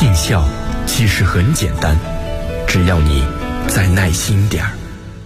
尽孝其实很简单，只要你再耐心点儿。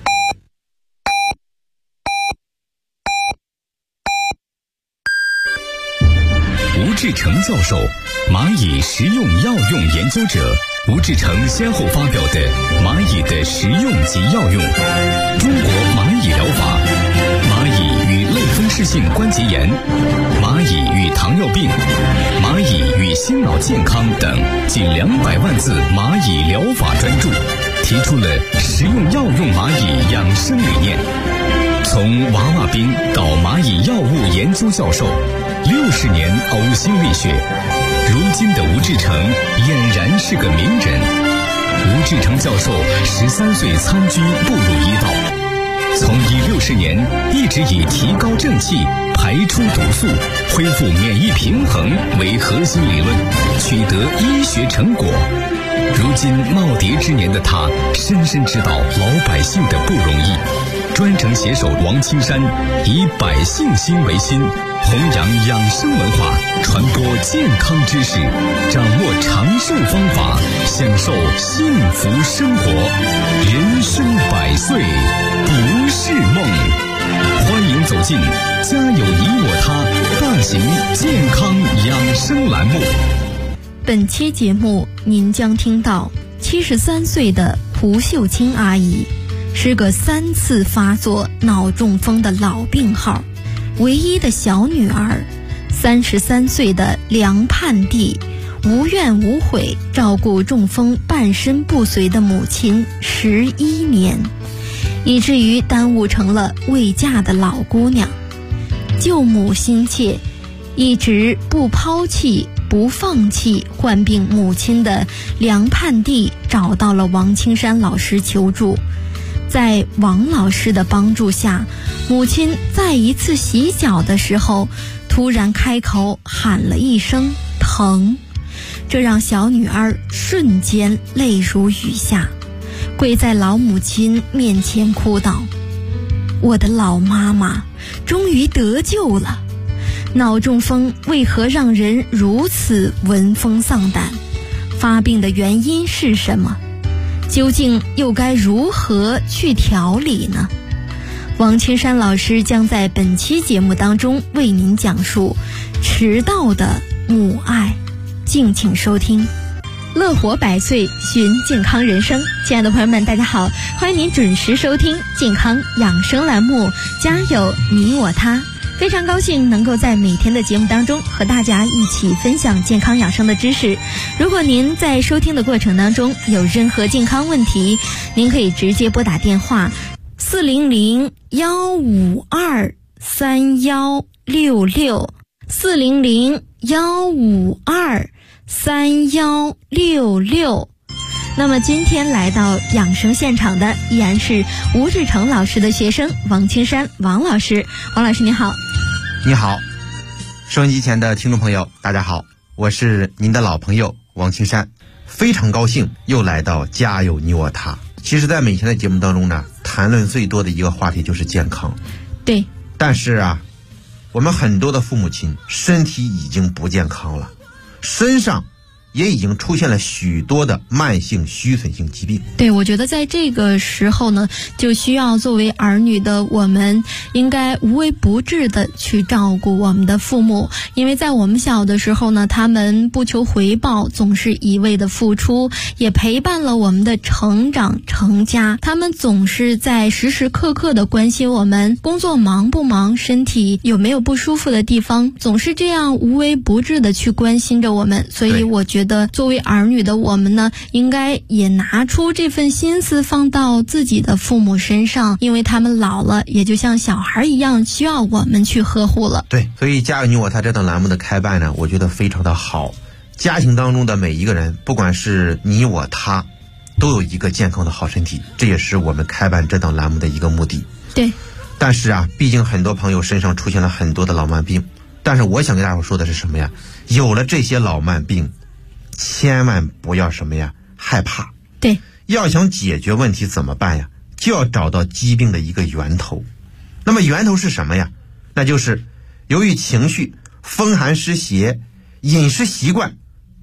吴志成教授，蚂蚁食用药用研究者。吴志成先后发表的《蚂蚁的食用及药用》、《中国蚂蚁疗法》、《蚂蚁与类风湿性关节炎》、《蚂蚁与糖尿病》、《蚂蚁与心脑健康》等近200万字蚂蚁疗法专著，提出了食用药用蚂蚁养生理念。从娃娃兵到蚂蚁药物研究教授，60年呕心沥血，如今的吴志成俨然是个名人。吴志成教授13岁参军步入医道，从医60年一直以提高正气、排出毒素、恢复免疫平衡为核心理论，取得医学成果。如今耄耋之年的他，深深知道老百姓的不容易，专程携手王青山，以百姓心为心，弘扬养生文化，传播健康知识，掌握长寿方法，享受幸福生活。人生100岁不是梦。欢迎走进家有你我他大型健康养生栏目。 本期节目您将听到73岁的胡秀清阿姨，是个3次发作脑中风的老病号，唯一的小女儿，33岁的梁盼娣，无怨无悔照顾中风半身不遂的母亲11年，以至于耽误成了未嫁的老姑娘。救母心切，一直不抛弃不放弃患病母亲的梁盼娣找到了王青山老师求助。在王老师的帮助下，母亲再一次洗脚的时候，突然开口喊了一声疼，这让小女儿瞬间泪如雨下，跪在老母亲面前哭道：我的老妈妈终于得救了。脑中风为何让人如此闻风丧胆？发病的原因是什么？究竟又该如何去调理呢？王青山老师将在本期节目当中为您讲述迟到的母爱，敬请收听。乐活100岁，寻健康人生。亲爱的朋友们，大家好，欢迎您准时收听健康养生栏目，家有你我他。非常高兴能够在每天的节目当中和大家一起分享健康养生的知识。如果您在收听的过程当中有任何健康问题，您可以直接拨打电话400-152-3166 400-152-3166。那么今天来到养生现场的依然是吴志成老师的学生王青山王老师。王老师你好。 你好，收音机前的听众朋友大家好，我是您的老朋友王青山，非常高兴又来到家有你我他。其实在每天的节目当中呢，谈论最多的一个话题就是健康。 对， 但是啊，我们很多的父母亲身体已经不健康了，身上也已经出现了许多的慢性虚损性疾病。 对，我觉得在这个时候呢，就需要作为儿女的我们应该无微不至的去照顾我们的父母，因为在我们小的时候呢，他们不求回报，总是一味的付出，也陪伴了我们的成长成家，他们总是在时时刻刻的关心我们工作忙不忙，身体有没有不舒服的地方，总是这样无微不至的去关心着我们。所以我觉得作为儿女的我们呢，应该也拿出这份心思放到自己的父母身上，因为他们老了也就像小孩一样，需要我们去呵护了。 对，所以家有你我他这档栏目的开办呢，我觉得非常的好。家庭当中的每一个人，不管是你我他，都有一个健康的好身体，这也是我们开办这档栏目的一个目的。 对， 但是啊，毕竟很多朋友身上出现了很多的老慢病，但是我想跟大伙说的是什么呀？有了这些老慢病，千万不要什么呀，害怕。 对， 要想解决问题怎么办呀？就要找到疾病的一个源头。那么源头是什么呀？那就是由于情绪、风寒湿邪、饮食习惯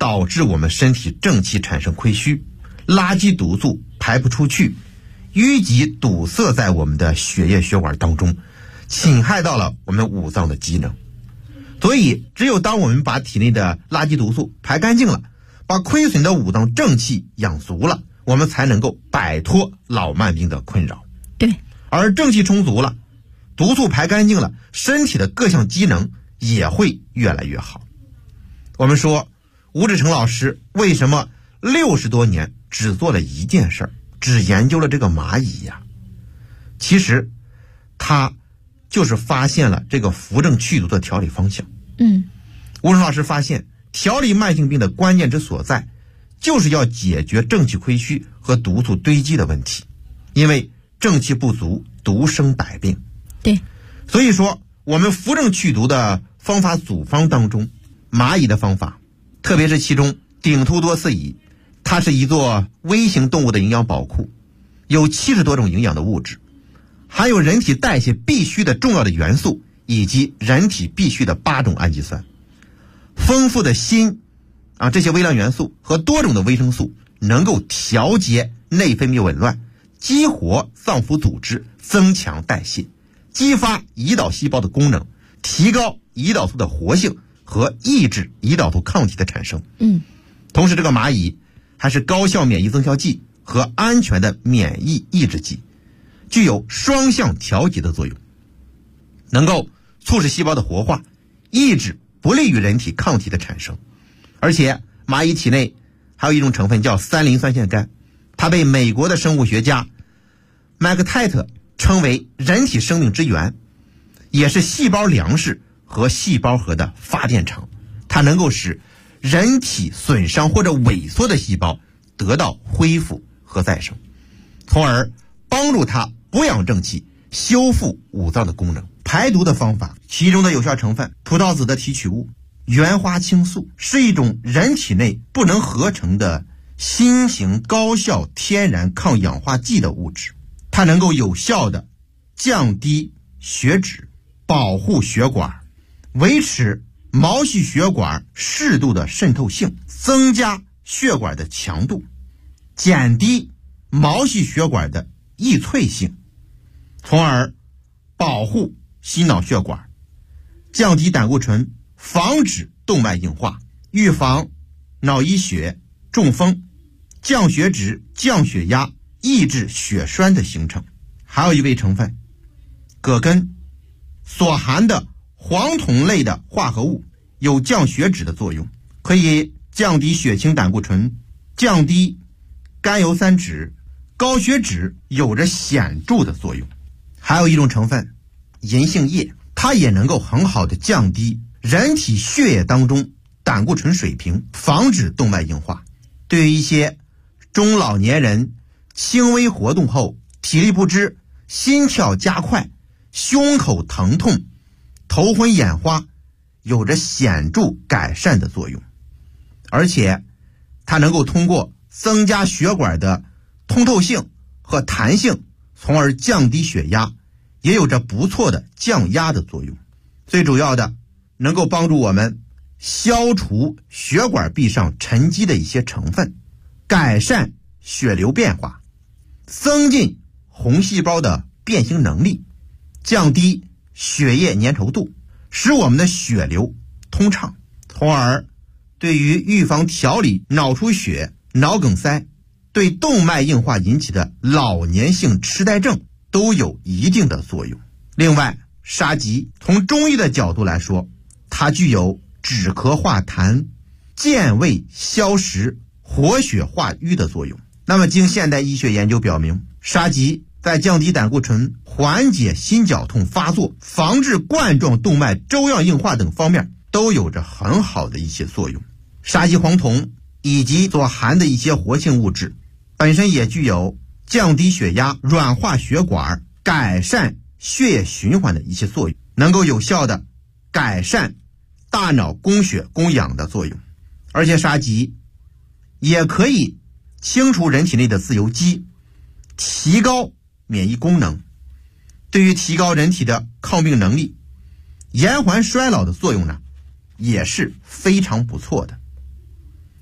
导致我们身体正气产生亏虚，垃圾毒素排不出去，淤积堵塞在我们的血液血管当中，侵害到了我们五脏的机能。所以只有当我们把体内的垃圾毒素排干净了，把亏损的五脏正气养足了，我们才能够摆脱老慢病的困扰。 对， 而正气充足了，毒素排干净了，身体的各项机能也会越来越好。我们说吴志成老师为什么60多年只做了一件事，只研究了这个蚂蚁呀？其实他就是发现了这个扶正祛毒的调理方向。吴志成老师发现调理慢性病的关键之所在，就是要解决正气亏虚和毒素堆积的问题。因为正气不足，毒生百病。 对， 所以说我们扶正祛毒的方法组方当中，蚂蚁的方法，特别是其中顶突多饲蚁，它是一座微型动物的营养宝库，有70多种营养的物质，含有人体代谢必需的重要的元素，以及人体必需的8种氨基酸。丰富的锌这些微量元素和多种的维生素能够调节内分泌紊乱，激活脏腑组织，增强代谢，激发胰岛细胞的功能，提高胰岛素的活性和抑制胰岛素抗体的产生。同时这个蚂蚁还是高效免疫增效剂和安全的免疫抑制剂，具有双向调节的作用，能够促使细胞的活化，抑制不利于人体抗体的产生。而且蚂蚁体内还有一种成分叫3磷酸腺苷，它被美国的生物学家麦克泰特称为人体生命之源，也是细胞粮食和细胞核的发电厂。它能够使人体损伤或者萎缩的细胞得到恢复和再生，从而帮助它补养正气，修复五脏的功能。排毒的方法，其中的有效成分葡萄籽的提取物原花青素，是一种人体内不能合成的新型高效天然抗氧化剂的物质，它能够有效的降低血脂，保护血管，维持毛细血管适度的渗透性，增加血管的强度，减低毛细血管的易脆性，从而保护心脑血管，降低胆固醇，防止动脉硬化，预防脑溢血、中风，降血脂、降血压，抑制血栓的形成。还有一味成分葛根所含的黄酮类的化合物有降血脂的作用，可以降低血清胆固醇，降低甘油三酯，高血脂有着显著的作用。还有一种成分银杏叶，它也能够很好的降低人体血液当中胆固醇水平，防止动脉硬化。对于一些中老年人轻微活动后体力不支、心跳加快、胸口疼痛、头昏眼花，有着显著改善的作用。而且它能够通过增加血管的通透性和弹性，从而降低血压，也有着不错的降压的作用。最主要的，能够帮助我们消除血管壁上沉积的一些成分，改善血流变化，增进红细胞的变形能力，降低血液粘稠度，使我们的血流通畅，从而对于预防调理脑出血、脑梗塞，对动脉硬化引起的老年性痴呆症都有一定的作用。另外，沙棘从中医的角度来说，它具有止咳化痰、健胃消食、活血化瘀的作用。那么经现代医学研究表明，沙棘在降低胆固醇、缓解心绞痛发作、防治冠状动脉粥样硬化等方面都有着很好的一些作用。沙棘黄酮以及所含的一些活性物质本身也具有降低血压、软化血管、改善血液循环的一些作用，能够有效的改善大脑供血供氧的作用。而且沙棘也可以清除人体内的自由基，提高免疫功能，对于提高人体的抗病能力、延缓衰老的作用呢，也是非常不错的。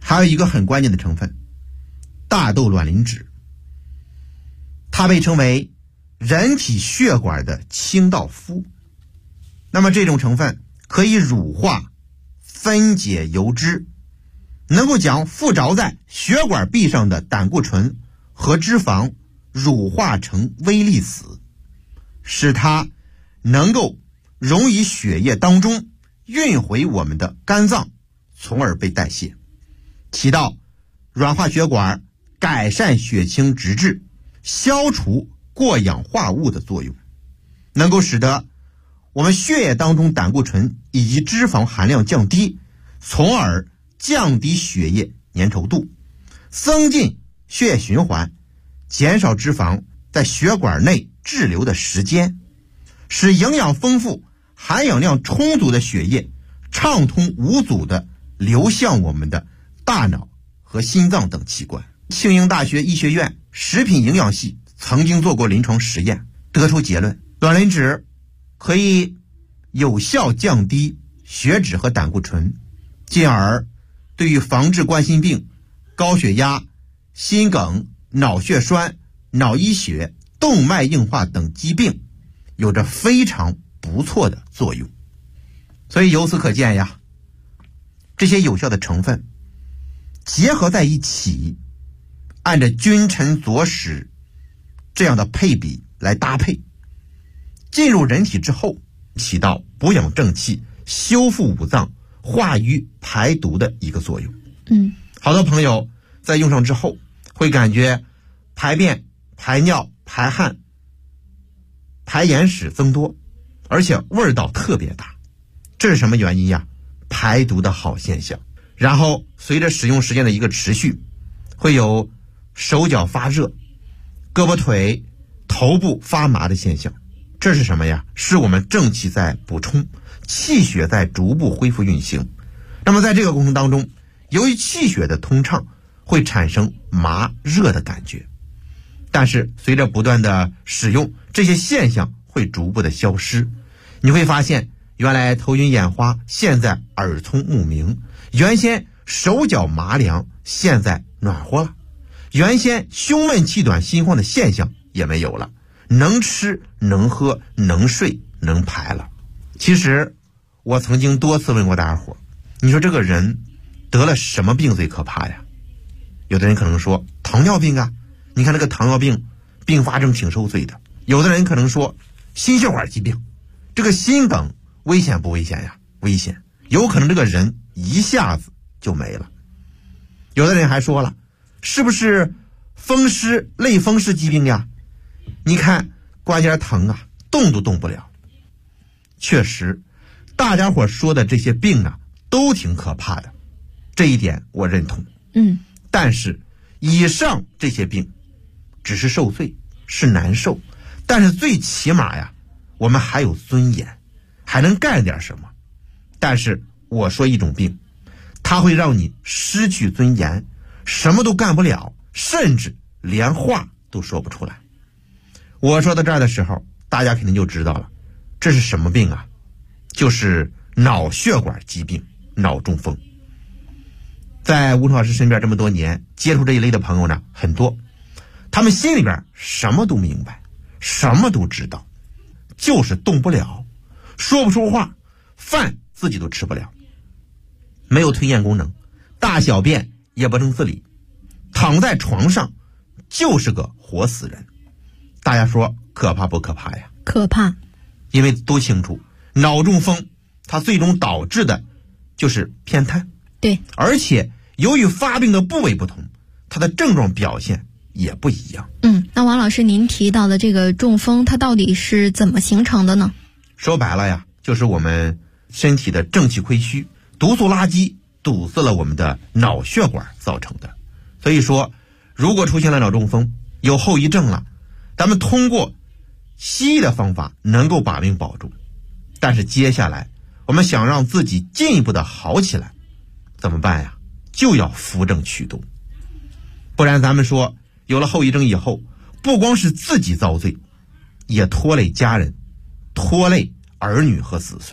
还有一个很关键的成分，大豆卵磷脂，它被称为人体血管的清道夫。那么这种成分可以乳化分解油脂，能够将附着在血管壁上的胆固醇和脂肪乳化成微粒子，使它能够溶于血液当中，运回我们的肝脏，从而被代谢，起到软化血管、改善血清脂质、消除过氧化物的作用，能够使得我们血液当中胆固醇以及脂肪含量降低，从而降低血液粘稠度，增进血液循环，减少脂肪在血管内滞留的时间，使营养丰富、含氧量充足的血液畅通无阻地流向我们的大脑和心脏等器官。庆应大学医学院食品营养系曾经做过临床实验，得出结论，卵磷脂可以有效降低血脂和胆固醇，进而对于防治冠心病、高血压、心梗、脑血栓、脑溢血、动脉硬化等疾病有着非常不错的作用。所以由此可见呀，这些有效的成分结合在一起，按照君臣佐使这样的配比来搭配，进入人体之后，起到补养正气、修复五脏、化瘀排毒的一个作用。好多朋友在用上之后会感觉排便、排尿、排汗、排眼屎增多，而且味道特别大，这是什么原因呀？排毒的好现象。然后随着使用时间的一个持续，会有手脚发热、胳膊腿、头部发麻的现象。这是什么呀？是我们正气在补充，气血在逐步恢复运行。那么在这个过程当中，由于气血的通畅，会产生麻热的感觉，但是随着不断的使用，这些现象会逐步的消失。你会发现原来头晕眼花，现在耳聪目明；原先手脚麻凉，现在暖和了；原先胸闷气短心慌的现象也没有了，能吃能喝能睡能排了。其实我曾经多次问过大家伙，你说这个人得了什么病最可怕呀？有的人可能说糖尿病啊，你看这个糖尿病并发症挺受罪的。有的人可能说心血管疾病，这个心梗危险不危险呀？危险，有可能这个人一下子就没了。有的人还说了，是不是风湿类风湿疾病呀？你看关节疼啊，动都动不了。确实大家伙说的这些病啊都挺可怕的，这一点我认同。但是以上这些病只是受罪，是难受，但是最起码呀，我们还有尊严，还能干点什么。但是我说一种病，它会让你失去尊严，什么都干不了，甚至连话都说不出来。我说到这儿的时候，大家肯定就知道了，这是什么病啊？就是脑血管疾病，脑中风。在吴老师身边这么多年，接触这一类的朋友呢很多，他们心里边什么都明白，什么都知道，就是动不了，说不出话，饭自己都吃不了，没有吞咽功能，大小便也不能自理，躺在床上就是个活死人。大家说可怕不可怕呀？ 可怕。 因为都清楚，脑中风它最终导致的就是偏瘫。 对， 而且由于发病的部位不同，它的症状表现也不一样。 那王老师您提到的这个中风，它到底是怎么形成的呢？ 说白了呀，就是我们身体的正气亏虚，毒素垃圾堵塞了我们的脑血管造成的。所以说如果出现了脑中风，有后遗症了，咱们通过西医的方法能够把命保住，但是接下来我们想让自己进一步的好起来怎么办呀？就要扶正祛毒，不然咱们说有了后遗症以后，不光是自己遭罪，也拖累家人，拖累儿女和子孙。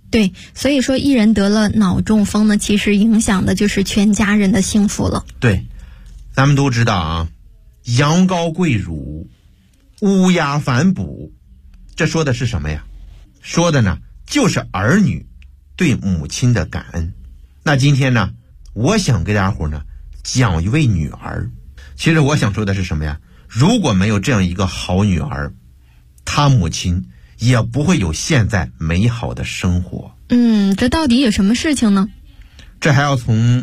对，所以说一人得了脑中风呢，其实影响的就是全家人的幸福了。 对，咱们都知道啊，羊羔跪乳，乌鸦反哺，这说的是什么呀？说的呢就是儿女对母亲的感恩。那今天呢，我想给大家伙呢讲一位女儿。其实我想说的是什么呀？如果没有这样一个好女儿，她母亲也不会有现在美好的生活。 这到底有什么事情呢？ 这还要从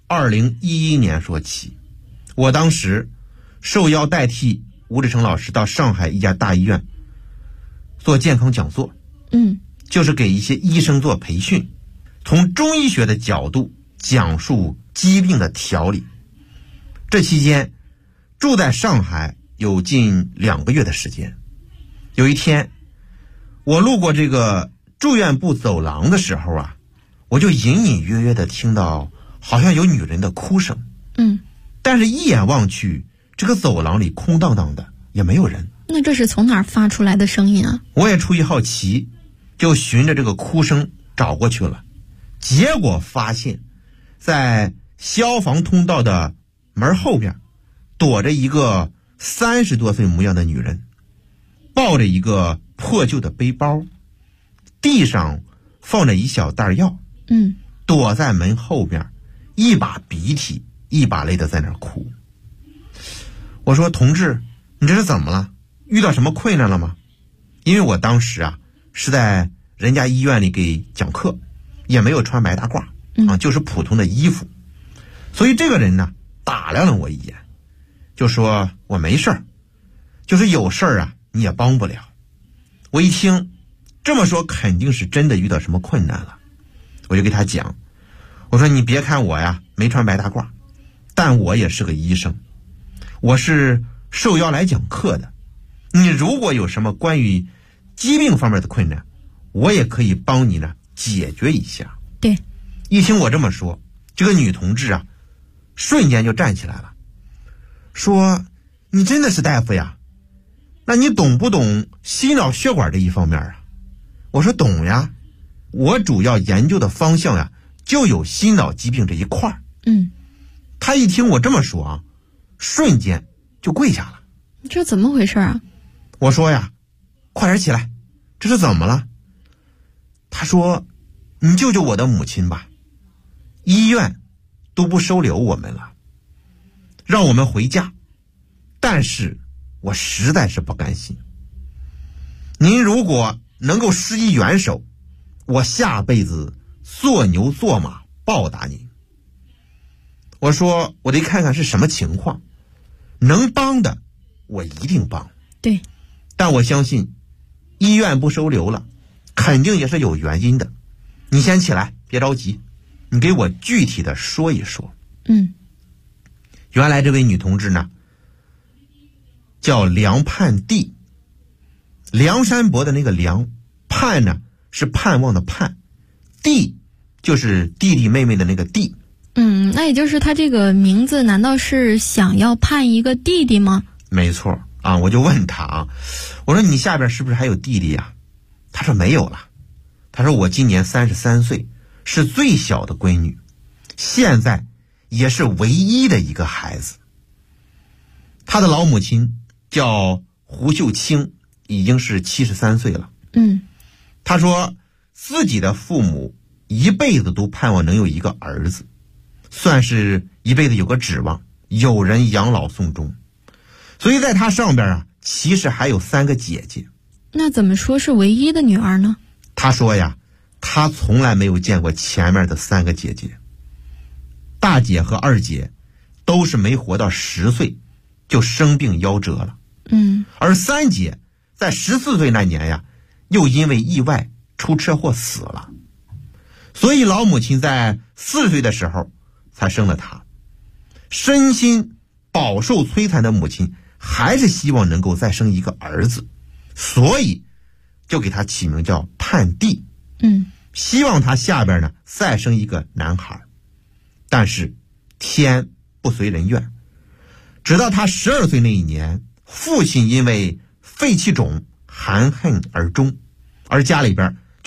2011年说起。我当时受邀代替吴志成老师到上海一家大医院做健康讲座，就是给一些医生做培训，从中医学的角度讲述疾病的调理。这期间住在上海有近2个月的时间。有一天我路过这个住院部走廊的时候啊，我就隐隐约约的听到好像有女人的哭声。但是一眼望去，这个走廊里空荡荡的，也没有人。 那这是从哪儿发出来的声音啊？ 我也出于好奇，就循着这个哭声找过去了。结果发现在消防通道的门后边躲着一个30多岁模样的女人，抱着一个破旧的背包，地上放着一小袋药，躲在门后边，一把鼻涕一把泪的在那儿哭。我说，同志，你这是怎么了？遇到什么困难了吗？因为我当时啊是在人家医院里给讲课，也没有穿白大褂就是普通的衣服。所以这个人呢打量了我一眼，就说我没事儿，就是有事儿啊你也帮不了。我一听这么说，肯定是真的遇到什么困难了。我就给他讲，我说你别看我呀没穿白大褂，但我也是个医生，我是受邀来讲课的。你如果有什么关于疾病方面的困难，我也可以帮你呢解决一下。 对， 一听我这么说，这个女同志啊瞬间就站起来了，说你真的是大夫呀？那你懂不懂心脑血管这一方面啊？我说懂呀，我主要研究的方向呀就有心脑疾病这一块。他一听我这么说啊，瞬间就跪下了。 这怎么回事啊？ 我说呀，快点起来，这是怎么了？他说，你救救我的母亲吧，医院都不收留我们了，让我们回家，但是我实在是不甘心。您如果能够施以援手，我下辈子做牛做马报答您。我说我得看看是什么情况，能帮的我一定帮。 对， 但我相信医院不收留了，肯定也是有原因的。你先起来，别着急，你给我具体的说一说。原来这位女同志呢叫梁盼娣，梁山伯的那个梁，盼呢是盼望的盼，娣就是弟弟妹妹的那个弟。 那也就是他这个名字难道是想要盼一个弟弟吗？ 没错啊，我就问他啊，我说你下边是不是还有弟弟呀？他说没有了。他说我今年33岁，是最小的闺女，现在也是唯一的一个孩子。他的老母亲叫胡秀清，已经是73岁了。他说自己的父母一辈子都盼望能有一个儿子，算是一辈子有个指望，有人养老送终。所以在他上边啊，其实还有3个姐姐。 那怎么说是唯一的女儿呢？ 他说呀，他从来没有见过前面的3个姐姐，大姐和二姐都是没活到10岁就生病夭折了。而3姐在14岁那年呀，又因为意外出车祸死了。所以老母亲在4岁的时候才生了他。身心饱受摧残的母亲还是希望能够再生一个儿子，所以就给他起名叫盼娣。希望他下边呢再生一个男孩。但是天不随人愿，直到他12岁那一年，父亲因为肺气肿含恨而终，而家里边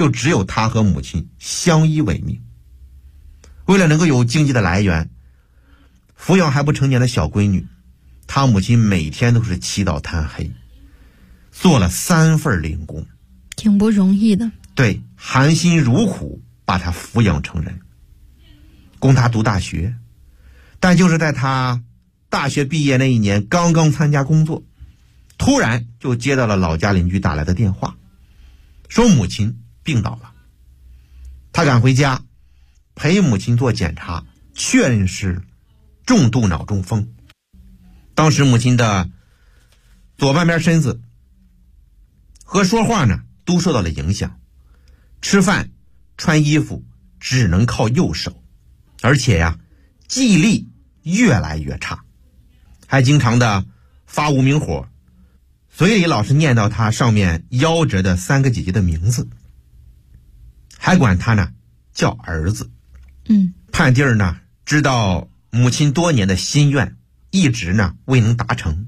就只有他和母亲相依为命。为了能够有经济的来源，抚养还不成年的小闺女，他母亲每天都是起早贪黑，做了3份零工， 挺不容易的。 对，含辛茹苦把他抚养成人，供他读大学。但就是在他大学毕业那一年，刚刚参加工作，突然就接到了老家邻居打来的电话，说母亲病倒了。他赶回家陪母亲做检查，确认是重度脑中风。当时母亲的左半边身子和说话呢都受到了影响，吃饭穿衣服只能靠右手，而且呀记忆力越来越差，还经常的发无名火，嘴里老是念叨他上面夭折的3个姐姐的名字，还管他呢叫儿子。盼弟儿呢知道母亲多年的心愿一直呢未能达成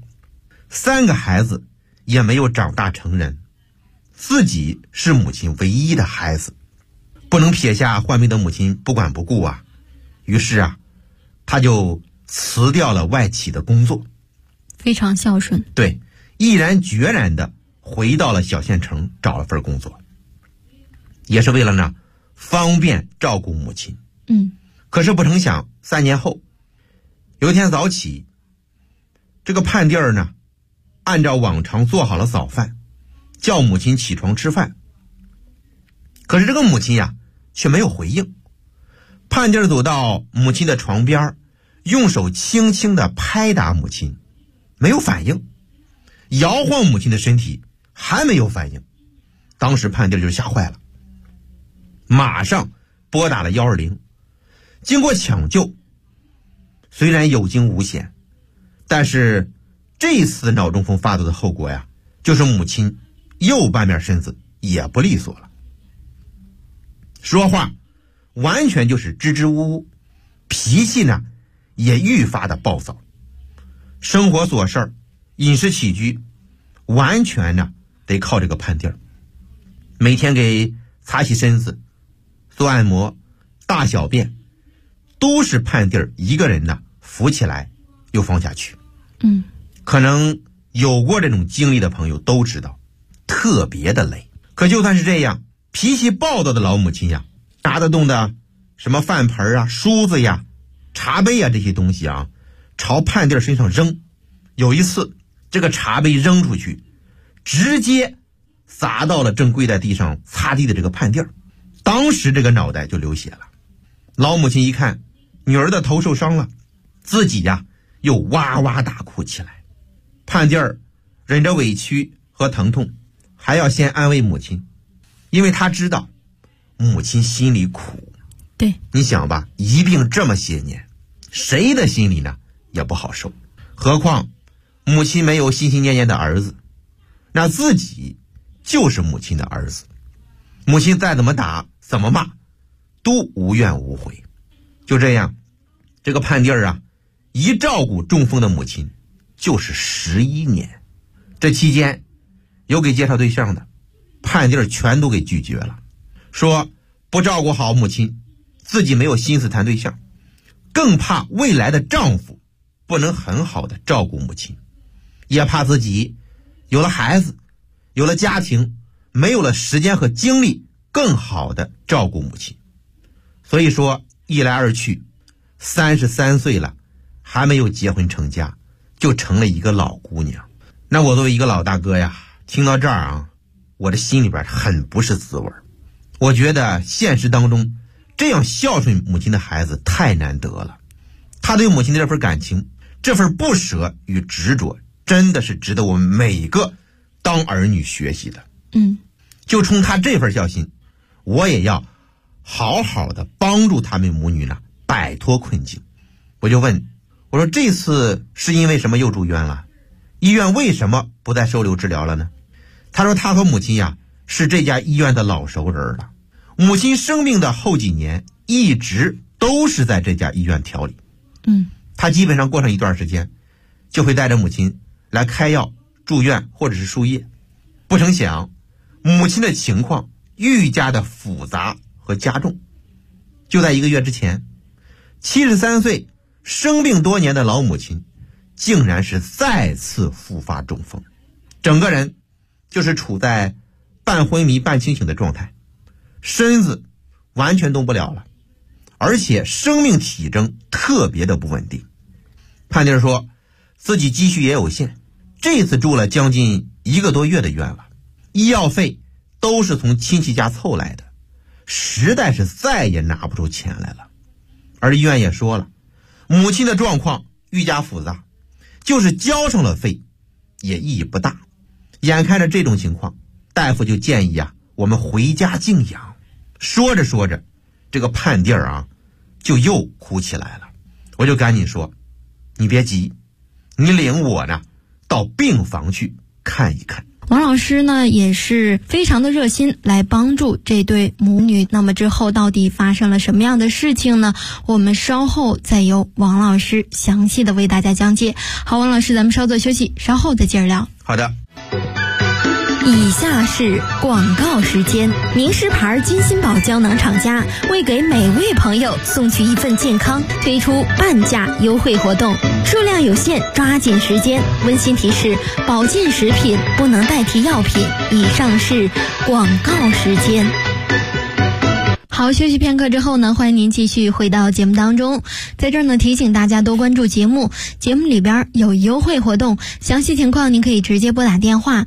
，3个孩子也没有长大成人，自己是母亲唯一的孩子，不能撇下患病的母亲不管不顾啊。于是啊他就辞掉了外企的工作， 非常孝顺。 对，毅然决然的回到了小县城找了份工作，也是为了呢方便照顾母亲。可是不成想3年后，有一天早起，这个盼弟儿呢按照往常做好了早饭，叫母亲起床吃饭。可是这个母亲呀却没有回应。盼弟儿走到母亲的床边，用手轻轻地拍打母亲，没有反应，摇晃母亲的身体，还没有反应。当时盼弟儿就吓坏了，马上拨打了120。经过抢救，虽然有惊无险，但是这次脑中风发作的后果呀，就是母亲右半边身子也不利索了，说话完全就是支支吾吾，脾气呢也愈发的暴躁，生活琐事饮食起居完全呢得靠这个盼弟儿，每天给擦洗身子、做按摩、大小便都是盼弟儿一个人呢扶起来又放下去。可能有过这种经历的朋友都知道，特别的累。可就算是这样，脾气暴躁的老母亲呀，拿得动的什么饭盆啊、梳子呀、茶杯啊这些东西啊，朝盼弟儿身上扔。有一次这个茶杯扔出去，直接砸到了正跪在地上擦地的这个盼弟儿，当时这个脑袋就流血了。老母亲一看女儿的头受伤了，自己呀又哇哇大哭起来。盼弟儿忍着委屈和疼痛，还要先安慰母亲，因为他知道母亲心里苦。 对， 你想吧，一病这么些年，谁的心里呢也不好受。何况母亲没有心心念念的儿子，那自己就是母亲的儿子，母亲再怎么打怎么骂都无怨无悔。就这样，这个盼弟儿啊一照顾中风的母亲就是11年。这期间有给介绍对象的，盼弟儿全都给拒绝了，说不照顾好母亲，自己没有心思谈对象，更怕未来的丈夫不能很好的照顾母亲，也怕自己有了孩子，有了家庭，没有了时间和精力更好的照顾母亲。所以说一来二去，33岁了还没有结婚成家，就成了一个老姑娘。那我作为一个老大哥呀，听到这儿啊，我的心里边很不是滋味。我觉得现实当中这样孝顺母亲的孩子太难得了，他对母亲的这份感情，这份不舍与执着，真的是值得我们每个当儿女学习的。就冲他这份孝心，我也要好好的帮助他们母女呢摆脱困境。我就问，我说这次是因为什么又住院了？医院为什么不再收留治疗了呢？他说他和母亲呀是这家医院的老熟人了，母亲生病的后几年一直都是在这家医院调理。他基本上过上一段时间就会带着母亲来开药、住院或者是输液。不成想母亲的情况愈加的复杂和加重。就在1个月之前，73岁生病多年的老母亲竟然是再次复发中风，整个人就是处在半昏迷半清醒的状态，身子完全动不了了，而且生命体征特别的不稳定。潘弟说自己积蓄也有限，这次住了将近1个多月的院了，医药费都是从亲戚家凑来的，实在是再也拿不出钱来了。而医院也说了，母亲的状况愈加复杂，就是交上了费也意义不大。眼看着这种情况，大夫就建议我们回家静养。说着说着，这个潘弟就又哭起来了。我就赶紧说，你别急，你领我呢到病房去看一看。 王老师呢也是非常的热心来帮助这对母女。那么之后到底发生了什么样的事情呢？我们稍后再由王老师详细的为大家讲解。好，王老师，咱们稍作休息，稍后再接着聊。 好的。 以下是广告时间。名师牌金鑫宝胶囊厂家为给每位朋友送去一份健康，推出半价优惠活动，数量有限，抓紧时间。温馨提示：保健食品不能代替药品。以上是广告时间。好，休息片刻之后呢，欢迎您继续回到节目当中。在这儿呢，提醒大家多关注节目，节目里边有优惠活动，详细情况您可以直接拨打电话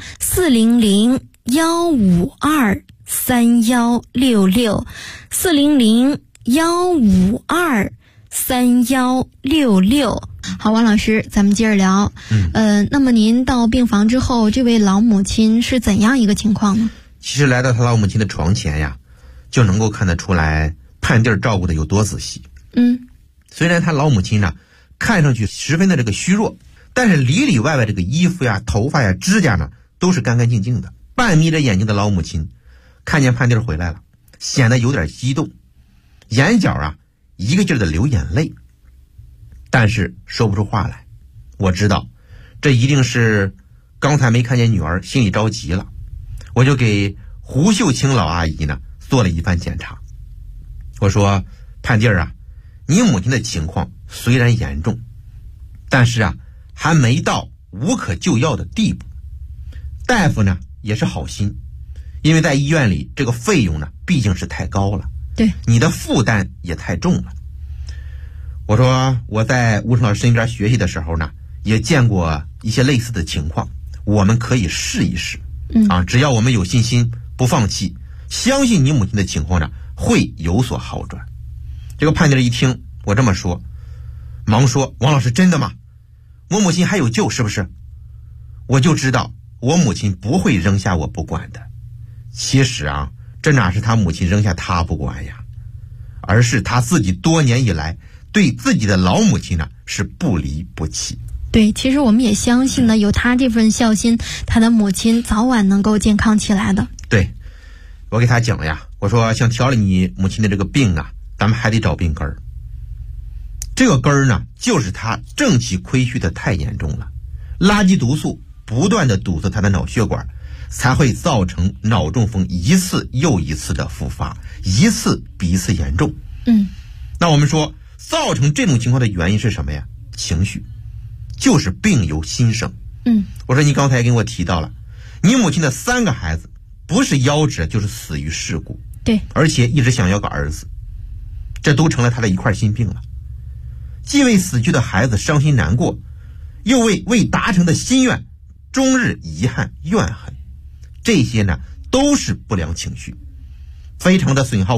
400-152-3166，400-152-3166。好，王老师，咱们接着聊。那么您到病房之后，这位老母亲是怎样一个情况呢？ 其实来到他老母亲的床前就能够看得出来潘弟照顾的有多仔细。虽然他老母亲看上去十分的这个虚弱，但是里里外外这个衣服头发指甲都是干干净净的。半眯着眼睛的老母亲看见潘弟回来了，显得有点激动，眼角一个劲儿的流眼泪，但是说不出话来。我知道这一定是刚才没看见女儿，心里着急了。我就给胡秀清老阿姨做了一番检查。我说，潘弟你母亲的情况虽然严重，但是还没到无可救药的地步。大夫也是好心，因为在医院里这个费用毕竟是太高了， 对， 你的负担也太重了。我说我在吴成老师身边学习的时候也见过一些类似的情况，我们可以试一试。只要我们有信心，不放弃，相信你母亲的情况会有所好转。这个潘弟一听我这么说，忙说，王老师，真的吗？我母亲还有救是不是？我就知道我母亲不会扔下我不管的。其实这哪是他母亲扔下他不管呀，而是他自己多年以来对自己的老母亲是不离不弃。 对，其实我们也相信有他这份孝心，他的母亲早晚能够健康起来的。 对，我给他讲了我说想调理你母亲的这个病咱们还得找病根儿。这个根儿就是他正气亏虚的太严重了，垃圾毒素不断的堵塞他的脑血管，才会造成脑中风一次又一次的复发，一次比一次严重。那我们说造成这种情况的原因是什么呀？情绪，就是病由心生。我说你刚才跟我提到了，你母亲的3个孩子不是夭折就是死于事故， 对， 而且一直想要个儿子，这都成了他的一块心病了。既为死去的孩子伤心难过，又为未达成的心愿终日遗憾怨恨，这些都是不良情绪，非常的损耗